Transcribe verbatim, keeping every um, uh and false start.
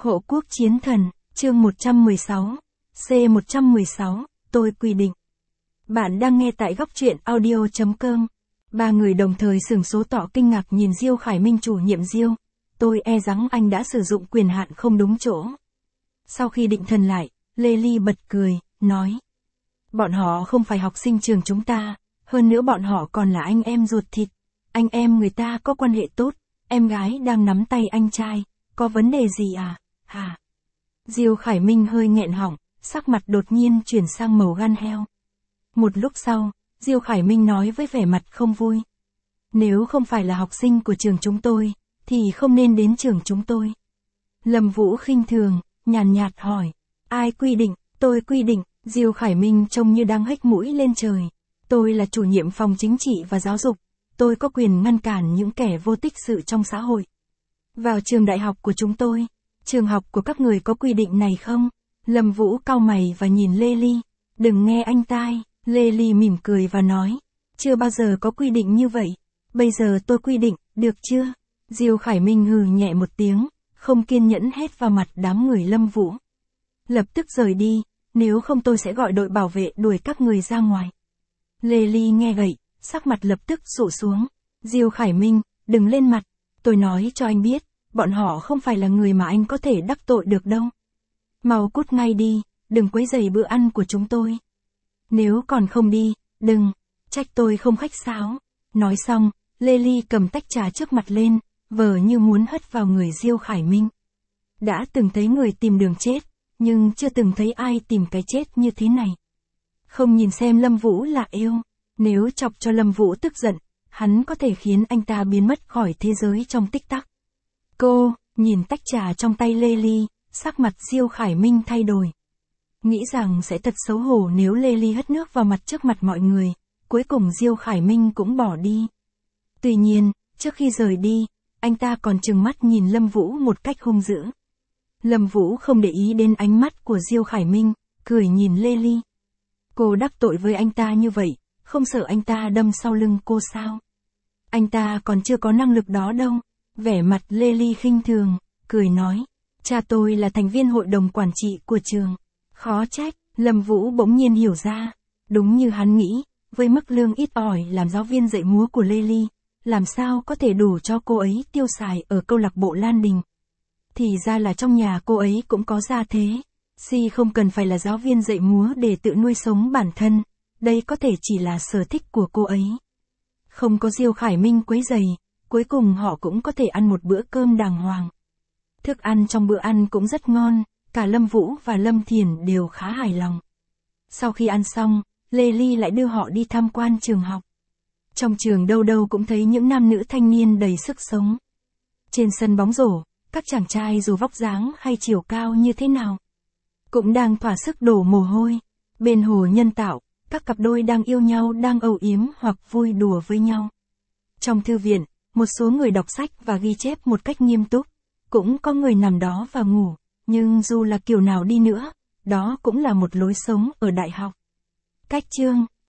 Hộ quốc chiến thần, chương một trăm mười sáu, C một trăm mười sáu, tôi quy định. Bạn đang nghe tại góc truyện audio chấm com. Ba người đồng thời sửng số tỏ kinh ngạc nhìn Diêu Khải Minh chủ nhiệm Diêu. Tôi e rằng anh đã sử dụng quyền hạn không đúng chỗ. Sau khi định thần lại, Lê Ly bật cười, nói. Bọn họ không phải học sinh trường chúng ta, hơn nữa bọn họ còn là anh em ruột thịt. Anh em người ta có quan hệ tốt, em gái đang nắm tay anh trai, có vấn đề gì à, hả? Diêu Khải Minh hơi nghẹn họng, sắc mặt đột nhiên chuyển sang màu gan heo. Một lúc sau, Diêu Khải Minh nói với vẻ mặt không vui. Nếu không phải là học sinh của trường chúng tôi, thì không nên đến trường chúng tôi. Lâm Vũ khinh thường, nhàn nhạt hỏi. Ai quy định, tôi quy định, Diêu Khải Minh trông như đang hếch mũi lên trời. Tôi là chủ nhiệm phòng chính trị và giáo dục. Tôi có quyền ngăn cản những kẻ vô tích sự trong xã hội. Vào trường đại học của chúng tôi, trường học của các người có quy định này không? Lâm Vũ cau mày và nhìn Lê Ly. Đừng nghe anh tai, Lê Ly mỉm cười và nói. Chưa bao giờ có quy định như vậy. Bây giờ tôi quy định, được chưa? Diêu Khải Minh hừ nhẹ một tiếng, không kiên nhẫn hét vào mặt đám người Lâm Vũ. Lập tức rời đi, nếu không tôi sẽ gọi đội bảo vệ đuổi các người ra ngoài. Lê Ly nghe vậy, sắc mặt lập tức sụ xuống. Diêu Khải Minh, đừng lên mặt. Tôi nói cho anh biết, bọn họ không phải là người mà anh có thể đắc tội được đâu. Mau cút ngay đi, đừng quấy rầy bữa ăn của chúng tôi. Nếu còn không đi, đừng, trách tôi không khách sáo. Nói xong, Lê Ly cầm tách trà trước mặt lên, vờ như muốn hất vào người Diêu Khải Minh. Đã từng thấy người tìm đường chết, nhưng chưa từng thấy ai tìm cái chết như thế này. Không nhìn xem Lâm Vũ là yêu, nếu chọc cho Lâm Vũ tức giận, hắn có thể khiến anh ta biến mất khỏi thế giới trong tích tắc. Cô, nhìn tách trà trong tay Lê Ly, sắc mặt Diêu Khải Minh thay đổi. Nghĩ rằng sẽ thật xấu hổ nếu Lê Ly hất nước vào mặt trước mặt mọi người, cuối cùng Diêu Khải Minh cũng bỏ đi. Tuy nhiên, trước khi rời đi, anh ta còn trừng mắt nhìn Lâm Vũ một cách hung dữ. Lâm Vũ không để ý đến ánh mắt của Diêu Khải Minh, cười nhìn Lê Ly. Cô đắc tội với anh ta như vậy, không sợ anh ta đâm sau lưng cô sao? Anh ta còn chưa có năng lực đó đâu. Vẻ mặt Lê Ly khinh thường, cười nói. Cha tôi là thành viên hội đồng quản trị của trường. Khó trách, Lâm Vũ bỗng nhiên hiểu ra. Đúng như hắn nghĩ, với mức lương ít ỏi làm giáo viên dạy múa của Lê Ly, làm sao có thể đủ cho cô ấy tiêu xài ở câu lạc bộ Lan Đình. Thì ra là trong nhà cô ấy cũng có gia thế. Si không cần phải là giáo viên dạy múa để tự nuôi sống bản thân, đây có thể chỉ là sở thích của cô ấy. Không có Diêu Khải Minh quấy rầy, cuối cùng họ cũng có thể ăn một bữa cơm đàng hoàng. Thức ăn trong bữa ăn cũng rất ngon, cả Lâm Vũ và Lâm Thiền đều khá hài lòng. Sau khi ăn xong, Lê Ly lại đưa họ đi tham quan trường học. Trong trường đâu đâu cũng thấy những nam nữ thanh niên đầy sức sống. Trên sân bóng rổ, các chàng trai dù vóc dáng hay chiều cao như thế nào, cũng đang thỏa sức đổ mồ hôi. Bên hồ nhân tạo, các cặp đôi đang yêu nhau đang âu yếm hoặc vui đùa với nhau. Trong thư viện, một số người đọc sách và ghi chép một cách nghiêm túc. Cũng có người nằm đó và ngủ, nhưng dù là kiểu nào đi nữa, đó cũng là một lối sống ở đại học. Cách chương